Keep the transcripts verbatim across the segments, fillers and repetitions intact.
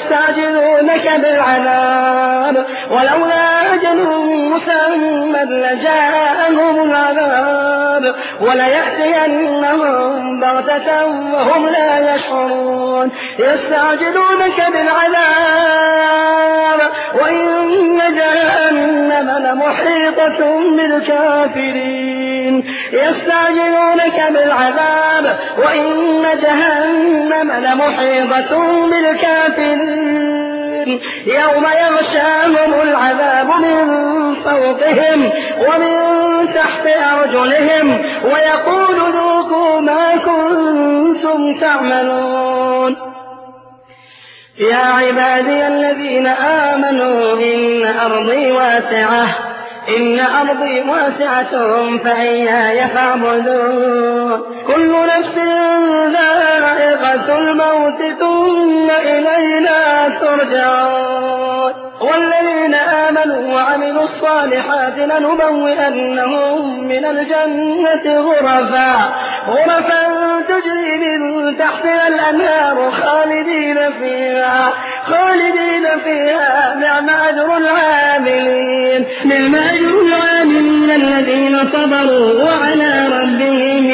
يستعجلونك بالعذاب ولولا أجل مسمى لجاءهم العذاب وليأتينهم بغتة وهم لا يشعرون يستعجلونك بالعذاب وإن جهنم لمحيطة بالكافرين يستعجلونك بالعذاب وإن جهنم لمحيطة بالكافرين يوم يغشاهم العذاب من فوقهم ومن تحت أرجلهم ويقول ذوقوا ما كنتم تعملون يا عبادي الذين آمنوا إن أرضي واسعة إن أرضي واسعة فإياي فاعبدون كل نفس ذائقة الموت ثم إلينا ترجعون والذين آمنوا وعملوا الصالحات لنبوئنهم من الجنة غرفا غرفا تجري من تحتها الأنهار خالدين فيها خالدين فيها نعم أجر العاملين نعم أجر العاملين الذين صبروا وعلى ربهم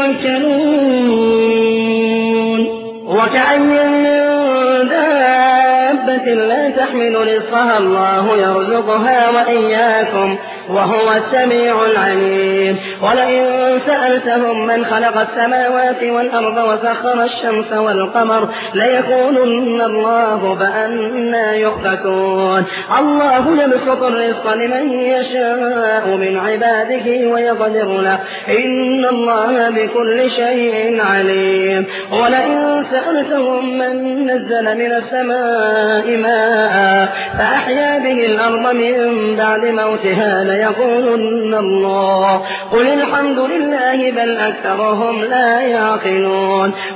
يتوكلون وكأين من دابة لا تحمل رزقها الله يرزقها وإياكم وهو السميع العليم ولئن سألتهم من خلق السماوات والأرض وسخر الشمس والقمر ليقولن الله فأنى يؤفكون الله يبسط الرزق لمن يشاء من عباده ويقدر له إن الله بكل شيء عليم ولئن سألتهم من نزل من السماء ماء فأحيا به الأرض من بعد موتها ليقولن الله قل الحمد لله بل أكثرهم لا يعقلون